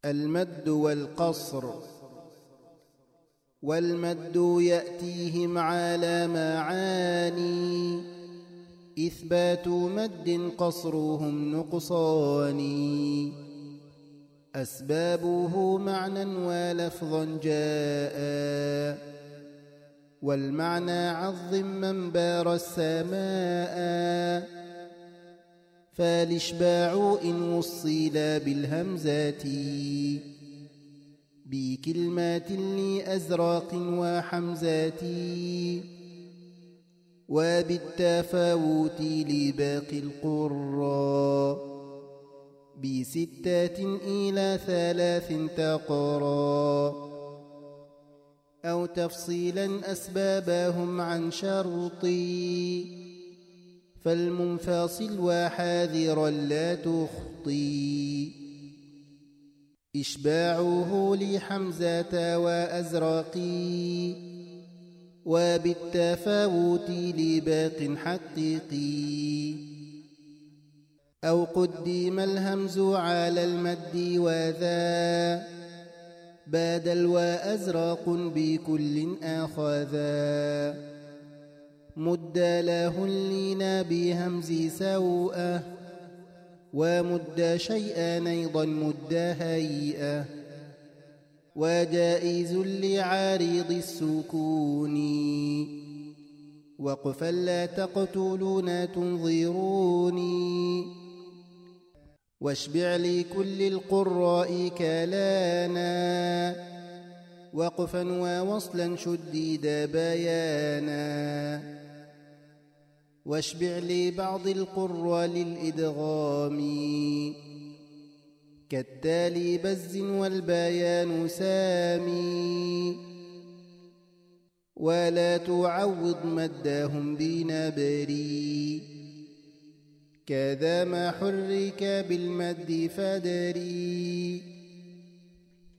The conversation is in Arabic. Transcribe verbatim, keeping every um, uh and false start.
المد والقصر. والمد يأتيهم على معاني، إثبات مد قصرهم نقصاني. أسبابه معنى ولفظا جاء، والمعنى عظم من بار السماء. فالإشباع إن وصل بالهمزات بكلمات لأزراق وحمزات، وبالتفاوت لباقي القرى بستات إلى ثلاث تقرى. أو تفصيلا أسبابهم عن شرطي، فالمنفصل وحاذرا لا تخطي. إشباعه لحمزة وأزرقي، وبالتفاوت لباق حقيقي. أو قدم الهمز على المد وذا، بادل وأزرق بكل آخذا. مد له اللين بهمز سوءة، ومد شيئا أيضا مد هيئة. وجائز لعارض السكون، وقفا لا تقتلون تنظروني. واشبع لكل القراء كلانا، وقفا ووصلا شديد بيانا. واشبع لبعض القراء للإدغام، كالتالي بز والبيان سامي. ولا تعوض مدهم بنبري، كذا ما حرك بالمد فدري.